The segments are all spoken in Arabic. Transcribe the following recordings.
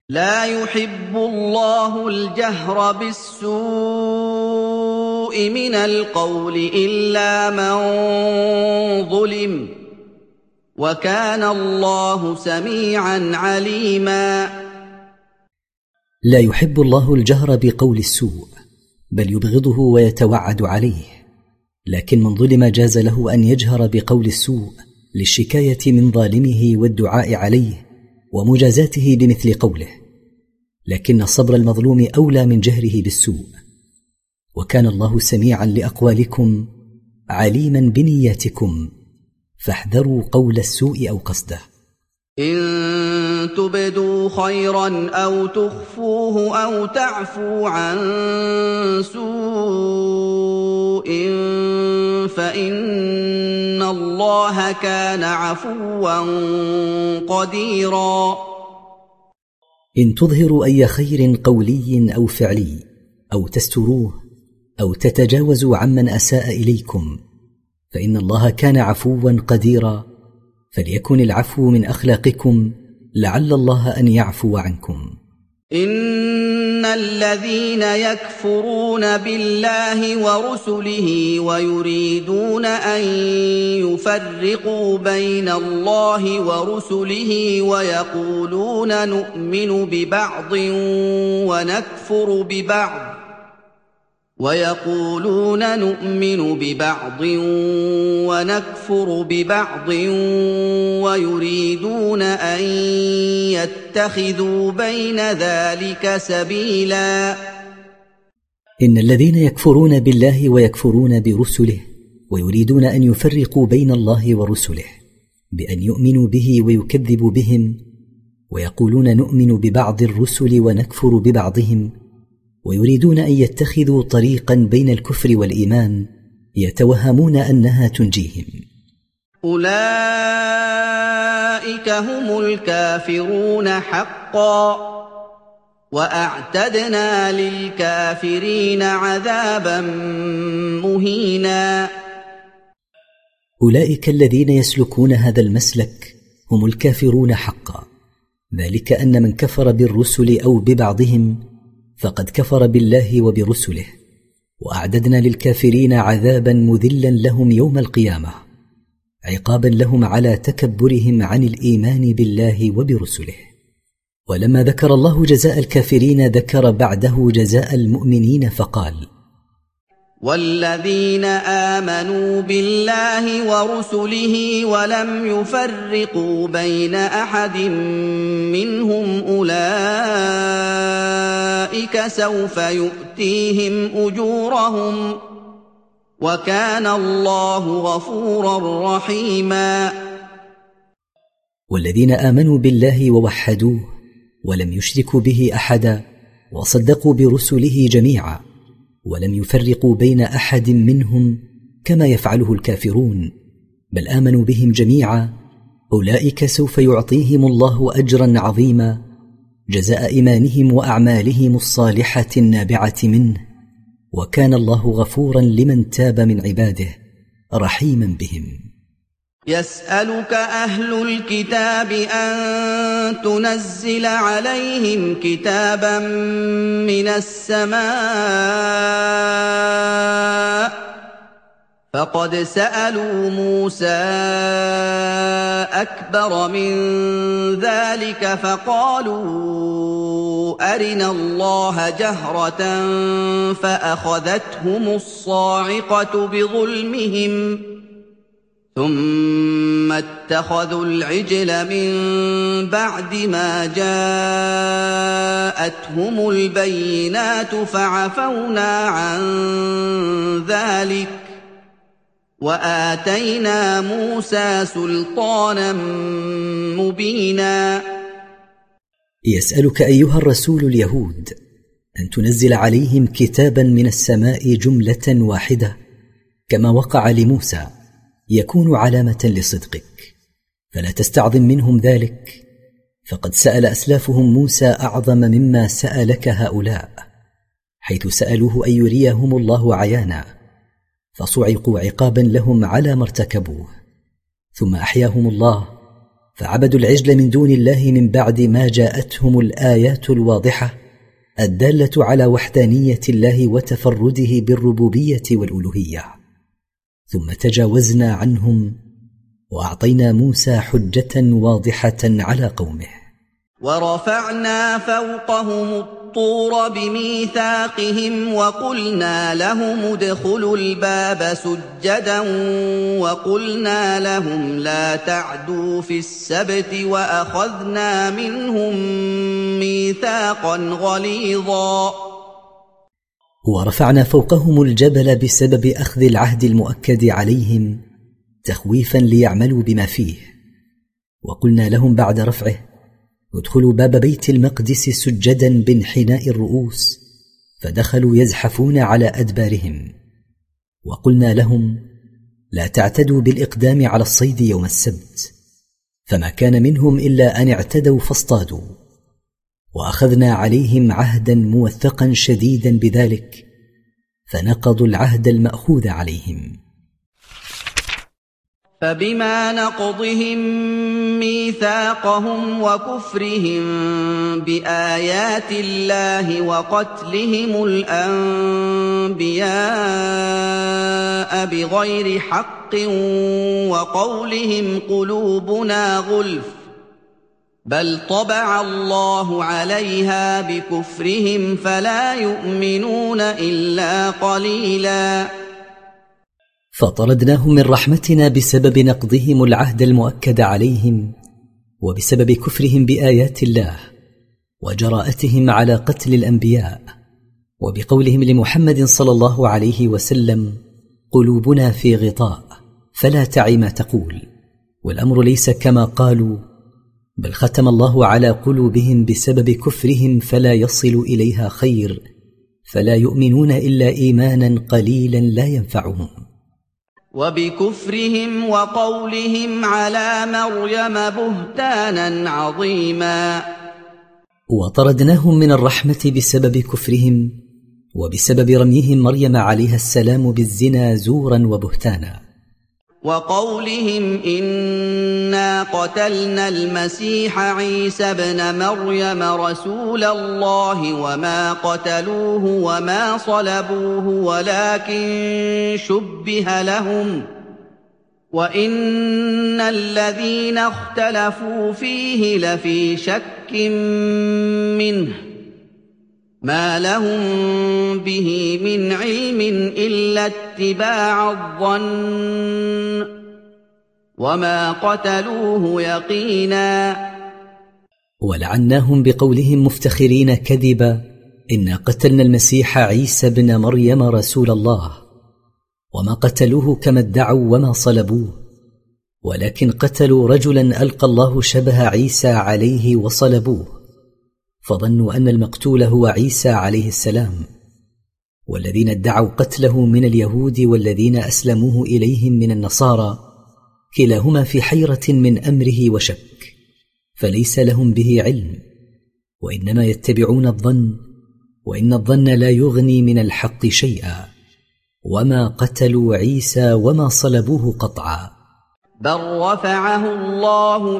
لا يحب الله الجهر بالسوء من القول إلا من ظلم وكان الله سميعا عليما. لا يحب الله الجهر بقول السوء بل يبغضه ويتوعد عليه، لكن من ظلم جاز له أن يجهر بقول السوء للشكاية من ظالمه والدعاء عليه ومجازاته بمثل قوله، لكن صبر المظلوم أولى من جهره بالسوء. وكان الله سميعا لأقوالكم عليما بنياتكم، فاحذروا قول السوء أو قصده. إن تبدوا خيرا أو تخفوه أو تعفوا عن سوء فإن الله كان عفوا قديرا. إن تظهروا أي خير قولي أو فعلي أو تستروه أو تتجاوزوا عمن أساء إليكم فإن الله كان عفوا قديرا، فليكن العفو من أخلاقكم لعل الله أن يعفو عنكم. إن الذين يكفرون بالله ورسله ويريدون أن يفرقوا بين الله ورسله ويقولون نؤمن ببعض ونكفر ببعض ويريدون أن يتخذوا بين ذلك سبيلا. إن الذين يكفرون بالله ويكفرون برسله ويريدون أن يفرقوا بين الله ورسله بأن يؤمنوا به ويكذبوا بهم، ويقولون نؤمن ببعض الرسل ونكفر ببعضهم، ويريدون أن يتخذوا طريقا بين الكفر والإيمان يتوهمون أنها تنجيهم. أولئك هم الكافرون حقا وأعتدنا للكافرين عذابا مهينا. أولئك الذين يسلكون هذا المسلك هم الكافرون حقا، ذلك أن من كفر بالرسل أو ببعضهم فقد كفر بالله وبرسله، وأعددنا للكافرين عذابا مذلا لهم يوم القيامة، عقابا لهم على تكبرهم عن الإيمان بالله وبرسله. ولما ذكر الله جزاء الكافرين ذكر بعده جزاء المؤمنين فقال: والذين آمنوا بالله ورسله ولم يفرقوا بين أحد منهم أولئك سوف يؤتيهم أجورهم وكان الله غفورا رحيما. والذين آمنوا بالله ووحدوه ولم يشركوا به أحدا وصدقوا برسله جميعا ولم يفرقوا بين أحد منهم كما يفعله الكافرون، بل آمنوا بهم جميعا، أولئك سوف يعطيهم الله أجرا عظيما جزاء إيمانهم وأعمالهم الصالحة النابعة منه، وكان الله غفورا لمن تاب من عباده رحيما بهم. يسألك أهل الكتاب أن تنزل عليهم كتابا من السماء فقد سألوا موسى أكبر من ذلك فقالوا أرنا الله جهرة فأخذتهم الصاعقة بظلمهم ثم اتخذوا العجل من بعد ما جاءتهم البينات فعفونا عن ذلك وآتينا موسى سلطانا مبينا. يسألك أيها الرسول اليهود أن تنزل عليهم كتابا من السماء جملة واحدة كما وقع لموسى يكون علامة لصدقك، فلا تستعظم منهم ذلك، فقد سأل أسلافهم موسى أعظم مما سألك هؤلاء، حيث سألوه أن يريهم الله عيانا، فصعقوا عقابا لهم على ما ارتكبوه، ثم أحياهم الله فعبدوا العجل من دون الله من بعد ما جاءتهم الآيات الواضحة الدالة على وحدانية الله وتفرده بالربوبية والألوهية. ثم تجاوزنا عنهم وأعطينا موسى حجة واضحة على قومه. ورفعنا فوقهم الطور بميثاقهم وقلنا لهم ادخلوا الباب سجدا وقلنا لهم لا تعدوا في السبت وأخذنا منهم ميثاقا غليظا. ورفعنا فوقهم الجبل بسبب أخذ العهد المؤكد عليهم تخويفا ليعملوا بما فيه، وقلنا لهم بعد رفعه ادخلوا باب بيت المقدس سجدا بانحناء الرؤوس، فدخلوا يزحفون على أدبارهم. وقلنا لهم لا تعتدوا بالإقدام على الصيد يوم السبت، فما كان منهم إلا أن اعتدوا فاصطادوا، وأخذنا عليهم عهدا موثقا شديدا بذلك، فنقضوا العهد المأخوذ عليهم. فبما نقضهم ميثاقهم وكفرهم بآيات الله وقتلهم الأنبياء بغير حق وقولهم قلوبنا غلف بل طبع الله عليها بكفرهم فلا يؤمنون إلا قليلا. فطردناهم من رحمتنا بسبب نقضهم العهد المؤكد عليهم وبسبب كفرهم بآيات الله وجراءتهم على قتل الأنبياء، وبقولهم لمحمد صلى الله عليه وسلم قلوبنا في غطاء فلا تعي ما تقول، والأمر ليس كما قالوا، بل ختم الله على قلوبهم بسبب كفرهم فلا يصل إليها خير، فلا يؤمنون إلا إيمانا قليلا لا ينفعهم. وبكفرهم وقولهم على مريم بهتانا عظيما. وطردناهم من الرحمة بسبب كفرهم وبسبب رميهم مريم عليها السلام بالزنا زورا وبهتانا. وقولهم إنا قتلنا المسيح عيسى ابن مريم رسول الله وما قتلوه وما صلبوه ولكن شبه لهم وإن الذين اختلفوا فيه لفي شك منه ما لهم به من علم إلا اتباع الظن وما قتلوه يقينا. ولعناهم بقولهم مفتخرين كذبا إنا قتلنا المسيح عيسى بن مريم رسول الله وما قتلوه كما ادعوا وما صلبوه، ولكن قتلوا رجلا ألقى الله شبه عيسى عليه وصلبوه، فظنوا أن المقتول هو عيسى عليه السلام. والذين ادعوا قتله من اليهود والذين أسلموه إليهم من النصارى كلاهما في حيرة من أمره وشك، فليس لهم به علم وإنما يتبعون الظن، وإن الظن لا يغني من الحق شيئا، وما قتلوا عيسى وما صلبوه قطعا، بل رفعه الله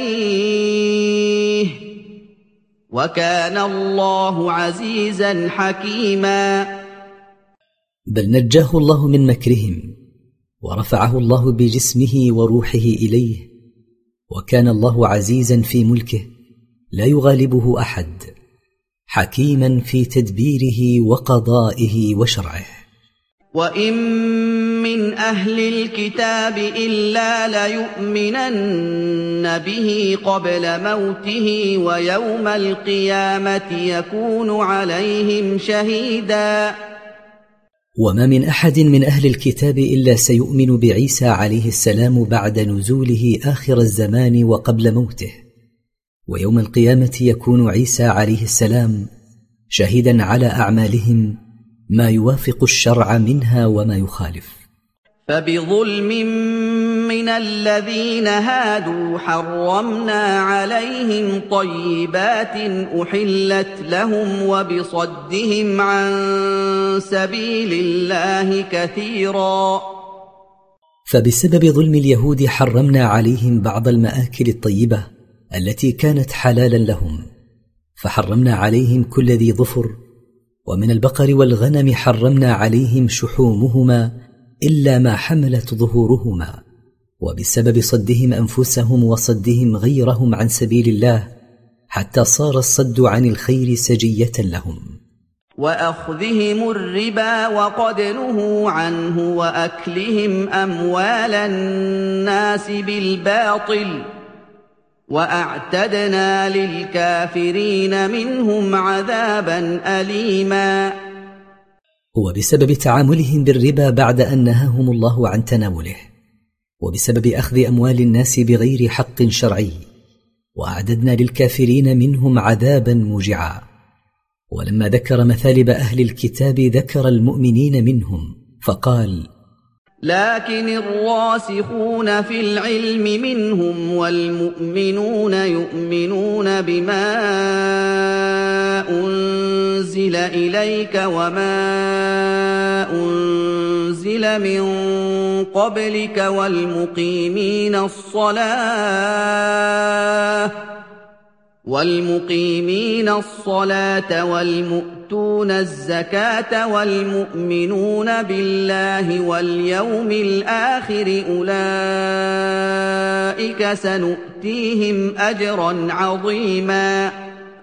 إليه وكان الله عزيزا حكيما. بل نجاه الله من مكرهم ورفعه الله بجسمه وروحه إليه، وكان الله عزيزا في ملكه لا يغالبه أحد، حكيما في تدبيره وقضائه وشرعه. وإن من أهل الكتاب إلا ليؤمنن به قبل موته ويوم القيامة يكون عليهم شهيدا. وما من أحد من أهل الكتاب إلا سيؤمن بعيسى عليه السلام بعد نزوله آخر الزمان وقبل موته، ويوم القيامة يكون عيسى عليه السلام شهيدا على أعمالهم ما يوافق الشرع منها وما يخالف. فبظلم من الذين هادوا حرمنا عليهم طيبات أحلت لهم وبصدهم عن سبيل الله كثيرا. فبسبب ظلم اليهود حرمنا عليهم بعض المآكل الطيبة التي كانت حلالا لهم، فحرمنا عليهم كل ذي ظفر، ومن البقر والغنم حرمنا عليهم شحومهما إلا ما حملت ظهورهما، وبسبب صدهم أنفسهم وصدهم غيرهم عن سبيل الله حتى صار الصد عن الخير سجية لهم. وأخذهم الربا وقد نهوا عنه وأكلهم أموال الناس بالباطل وأعتدنا للكافرين منهم عذابا أليما. وبسبب تعاملهم بالربا بعد أن نهاهم الله عن تناوله، وبسبب أخذ أموال الناس بغير حق شرعي، وأعددنا للكافرين منهم عذابا موجعا. ولما ذكر مثالب أهل الكتاب ذكر المؤمنين منهم فقال: لكن الراسخون في العلم منهم والمؤمنون يؤمنون بما أنزل إليك وما أنزل من قبلك والمقيمين الصلاة والمؤتون الزكاة والمؤمنون بالله واليوم الآخر أولئك سنؤتيهم أجرا عظيما.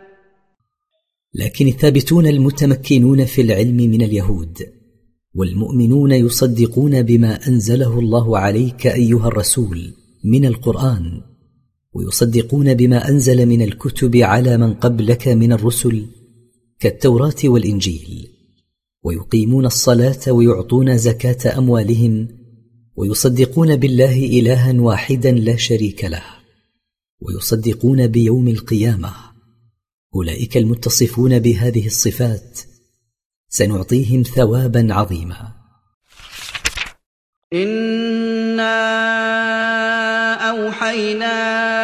لكن الثابتون المتمكنون في العلم من اليهود والمؤمنون يصدقون بما أنزله الله عليك أيها الرسول من القرآن، ويصدقون بما أنزل من الكتب على من قبلك من الرسل كالتوراة والإنجيل، ويقيمون الصلاة ويعطون زكاة أموالهم، ويصدقون بالله إلها واحدا لا شريك له، ويصدقون بيوم القيامة. أولئك المتصفون بهذه الصفات سنعطيهم ثوابا عظيما. إنا أوحينا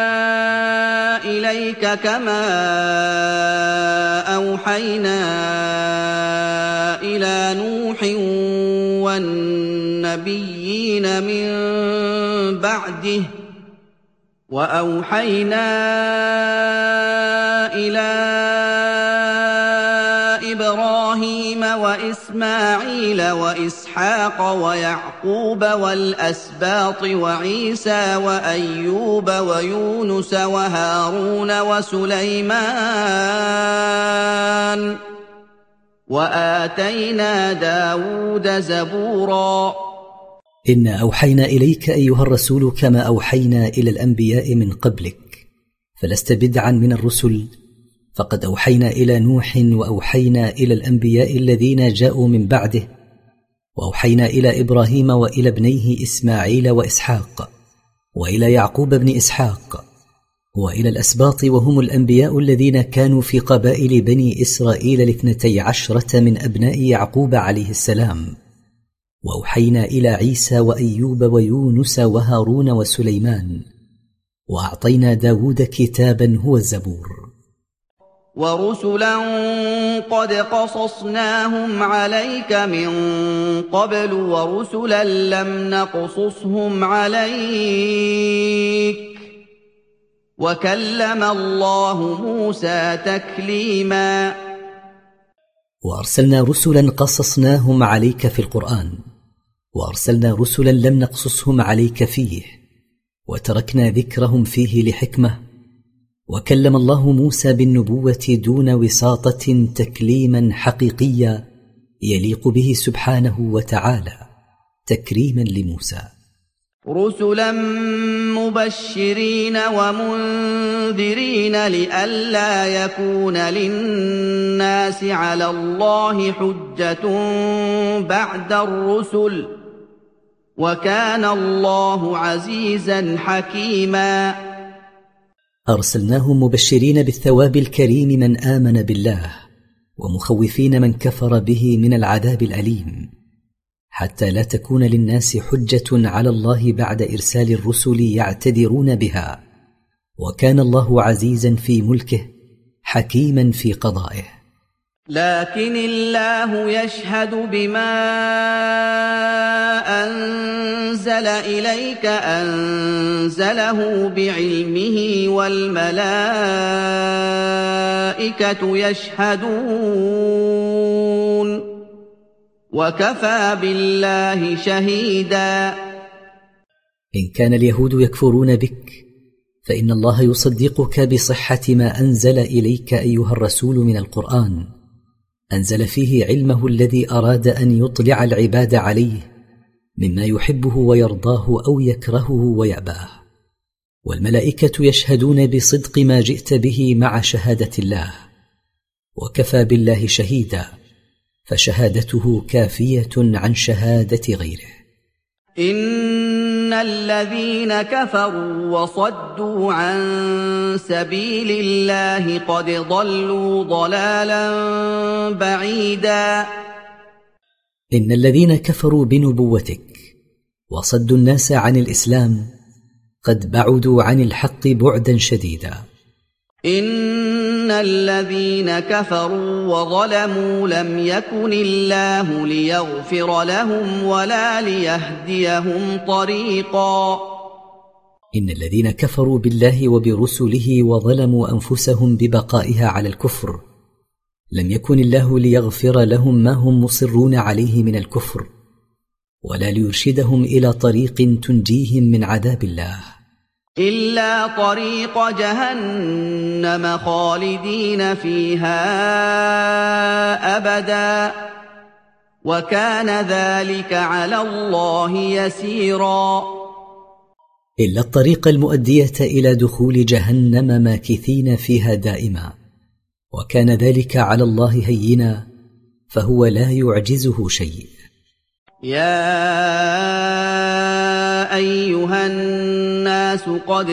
إليك كما أوحينا إلى نوح والنبيين من بعده وأوحينا إلى إبراهيم وإسماعيل وإسحاق ويعقوب والأسباط وعيسى وأيوب ويونس وهارون وسليمان وآتينا داود زبورا. إنا أوحينا إليك أيها الرسول كما أوحينا إلى الأنبياء من قبلك، فلست بدعا من الرسل، فقد أوحينا إلى نوح وأوحينا إلى الأنبياء الذين جاءوا من بعده، وأوحينا إلى إبراهيم وإلى ابنيه إسماعيل وإسحاق وإلى يعقوب بن إسحاق وإلى الأسباط وهم الأنبياء الذين كانوا في قبائل بني إسرائيل 12 من أبناء يعقوب عليه السلام، وأوحينا إلى عيسى وأيوب ويونس وهارون وسليمان، وأعطينا داود كتابا هو الزبور. ورسلا قد قصصناهم عليك من قبل ورسلا لم نقصصهم عليك وكلم الله موسى تكليما. وأرسلنا رسلا قصصناهم عليك في القرآن، وأرسلنا رسلا لم نقصصهم عليك فيه، وتركنا ذكرهم فيه لحكمة، وكلم الله موسى بالنبوة دون وساطة تكليما حقيقيا يليق به سبحانه وتعالى تكريما لموسى. رسلا مبشرين ومنذرين لئلا يكون للناس على الله حجة بعد الرسل وكان الله عزيزا حكيما. أرسلناهم مبشرين بالثواب الكريم من آمن بالله، ومخوفين من كفر به من العذاب الأليم، حتى لا تكون للناس حجة على الله بعد إرسال الرسل يعتذرون بها، وكان الله عزيزا في ملكه حكيما في قضائه. لكن الله يشهد بما أنزل إليك أنزله بعلمه والملائكة يشهدون وكفى بالله شهيدا. إن كان اليهود يكفرون بك فإن الله يصدقك بصحة ما أنزل إليك أيها الرسول من القرآن، أنزل فيه علمه الذي أراد أن يطلع العباد عليه مما يحبه ويرضاه أو يكرهه ويأباه، والملائكة يشهدون بصدق ما جئت به مع شهادة الله، وكفى بالله شهيدا، فشهادته كافية عن شهادة غيره. إن الذين كفروا وصدوا عن سبيل الله قد ضلوا ضلالا بعيدا. إن الذين كفروا بنبوتك وصدوا الناس عن الإسلام قد بعدوا عن الحق بعدا شديدا. إن الذين كفروا وظلموا لم يكن الله ليغفر لهم ولا ليهديهم طريقا. إن الذين كفروا بالله وبرسله وظلموا أنفسهم ببقائها على الكفر لم يكن الله ليغفر لهم ما هم مصرون عليه من الكفر، ولا ليرشدهم إلى طريق تنجيهم من عذاب الله، إلا طريق جهنم خالدين فيها أبدا، وكان ذلك على الله يسيرا. إلا الطريق المؤدية إلى دخول جهنم ماكثين فيها دائما، وكان ذلك على الله هينا، فهو لا يعجزه شيء. يا أيها الناس قد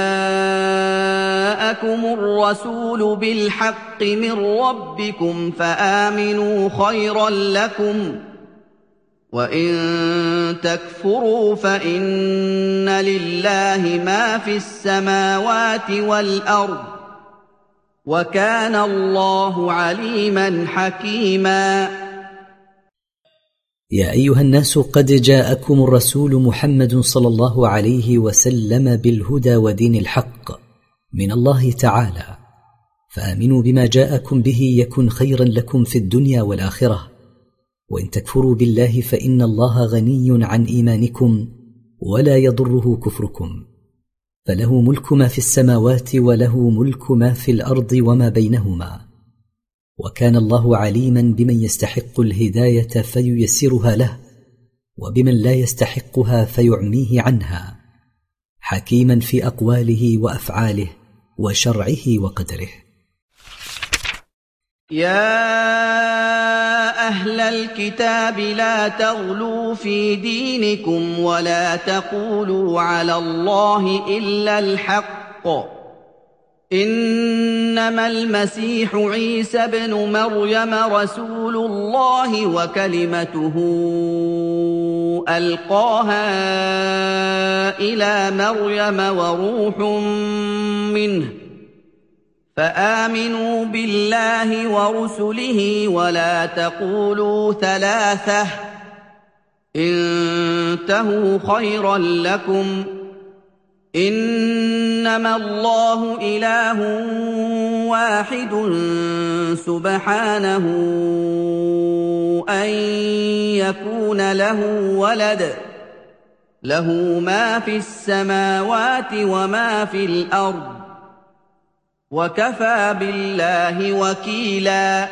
جاءكم الرسول بالحق من ربكم فآمنوا خيرا لكم، وإن تكفروا فإن لله ما في السماوات والأرض، وكان الله عليما حكيما. يا أيها الناس قد جاءكم الرسول محمد صلى الله عليه وسلم بالهدى ودين الحق من الله تعالى، فآمنوا بما جاءكم به يكن خيرا لكم في الدنيا والآخرة، وإن تكفروا بالله فإن الله غني عن إيمانكم ولا يضره كفركم، فله ملك ما في السماوات وله ملك ما في الأرض وما بينهما، وكان الله عليما بمن يستحق الهداية فييسرها له، وبمن لا يستحقها فيعميه عنها، حكيما في أقواله وأفعاله وشرعه وقدره. يا أهل الكتاب لا تغلوا في دينكم ولا تقولوا على الله إلا الحق، إنما المسيح عيسى بن مريم رسول الله وكلمته ألقاها إلى مريم وروح منه، فآمنوا بالله ورسله ولا تقولوا ثلاثة، انتهوا خيرا لكم، إنما الله إله واحد سبحانه أن يكون له ولد، له ما في السماوات وما في الأرض، وكفى بالله وكيلا.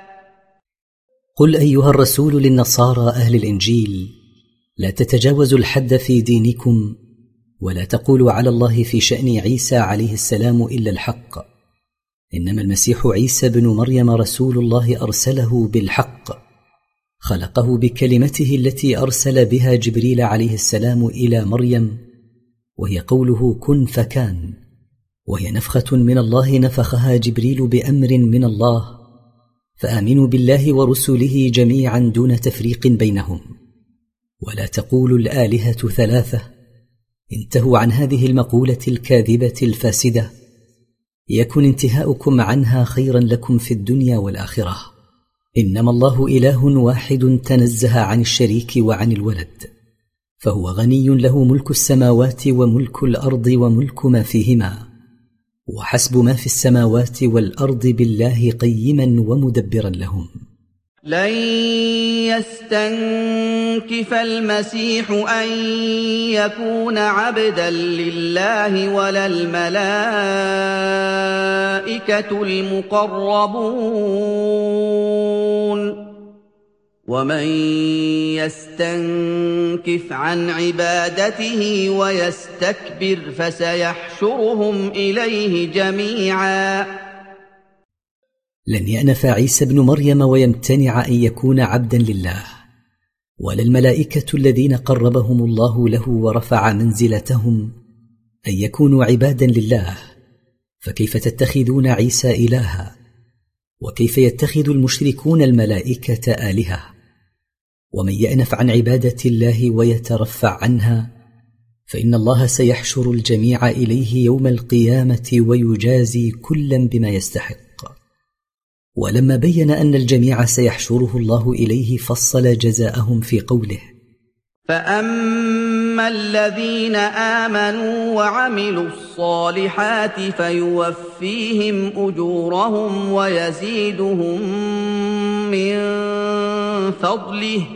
قل أيها الرسول للنصارى أهل الإنجيل: لا تتجاوزوا الحد في دينكم، ولا تقولوا على الله في شأن عيسى عليه السلام إلا الحق، إنما المسيح عيسى بن مريم رسول الله أرسله بالحق، خلقه بكلمته التي أرسل بها جبريل عليه السلام إلى مريم، وهي قوله كن فكان، وهي نفخة من الله نفخها جبريل بأمر من الله، فآمنوا بالله ورسله جميعا دون تفريق بينهم، ولا تقولوا الآلهة ثلاثة، انتهوا عن هذه المقولة الكاذبة الفاسدة، يكن انتهاؤكم عنها خيرا لكم في الدنيا والآخرة. إنما الله إله واحد تنزه عن الشريك وعن الولد، فهو غني له ملك السماوات وملك الأرض وملك ما فيهما، وحسب ما في السماوات والأرض بالله قيما ومدبرا لهم. لن يستنكف المسيح أن يكون عبدا لله ولا الملائكة المقربون، ومن يستنكف عن عبادته ويستكبر فسيحشرهم إليه جميعا. لن يأنف عيسى ابن مريم ويمتنع أن يكون عبدا لله، ولا الملائكة الذين قربهم الله له ورفع منزلتهم أن يكونوا عبادا لله، فكيف تتخذون عيسى إلها؟ وكيف يتخذ المشركون الملائكة آلهة؟ ومن يأنف عن عبادة الله ويترفع عنها فإن الله سيحشر الجميع إليه يوم القيامة ويجازي كلا بما يستحق. ولما بين أن الجميع سيحشره الله إليه فصل جزاءهم في قوله: فأما الذين آمنوا وعملوا الصالحات فيوفيهم أجورهم ويزيدهم من فضله،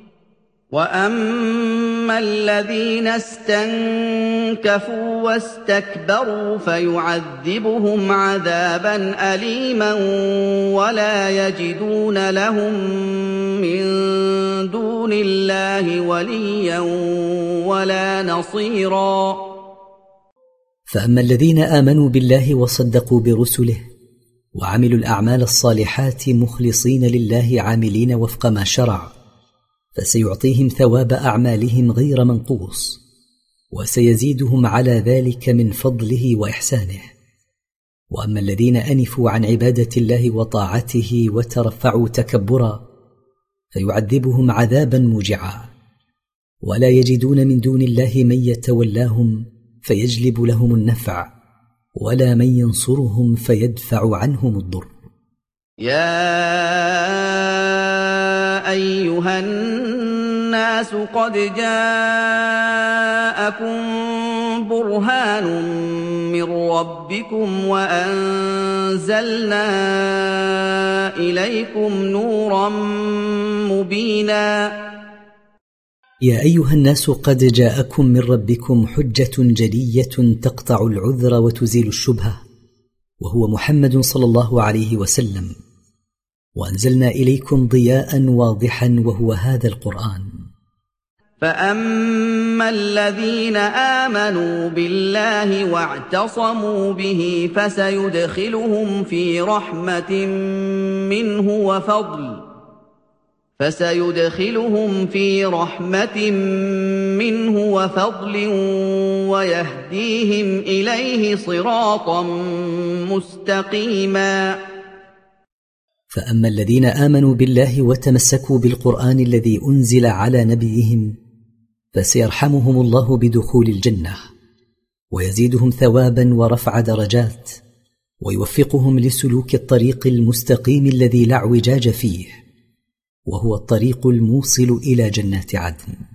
وأما الذين استنكفوا واستكبروا فيعذبهم عذابا أليما ولا يجدون لهم من دون الله وليا ولا نصيرا. فأما الذين آمنوا بالله وصدقوا برسله وعملوا الأعمال الصالحات مخلصين لله عاملين وفق ما شرع، فسيعطيهم ثواب أعمالهم غير منقوص، وسيزيدهم على ذلك من فضله وإحسانه. وأما الذين أنفوا عن عبادة الله وطاعته وترفعوا تكبرا فيعذبهم عذابا موجعا، ولا يجدون من دون الله من يتولاهم فيجلب لهم النفع، ولا من ينصرهم فيدفع عنهم الضر. يا أيها الناس قد جاءكم برهان من ربكم وأنزلنا إليكم نورا مبينا. يا أيها الناس قد جاءكم من ربكم حجة جلية تقطع العذر وتزيل الشبهة، وهو محمد صلى الله عليه وسلم، وأنزلنا إليكم ضياء واضحا وهو هذا القرآن. فأما الذين آمنوا بالله واعتصموا به فسيدخلهم في رحمة منه وفضل ويهديهم إليه صراطا مستقيما. فأما الذين آمنوا بالله وتمسكوا بالقرآن الذي أنزل على نبيهم فسيرحمهم الله بدخول الجنة، ويزيدهم ثوابا ورفع درجات، ويوفقهم لسلوك الطريق المستقيم الذي لا اعوجاج فيه، وهو الطريق الموصل إلى جنات عدن.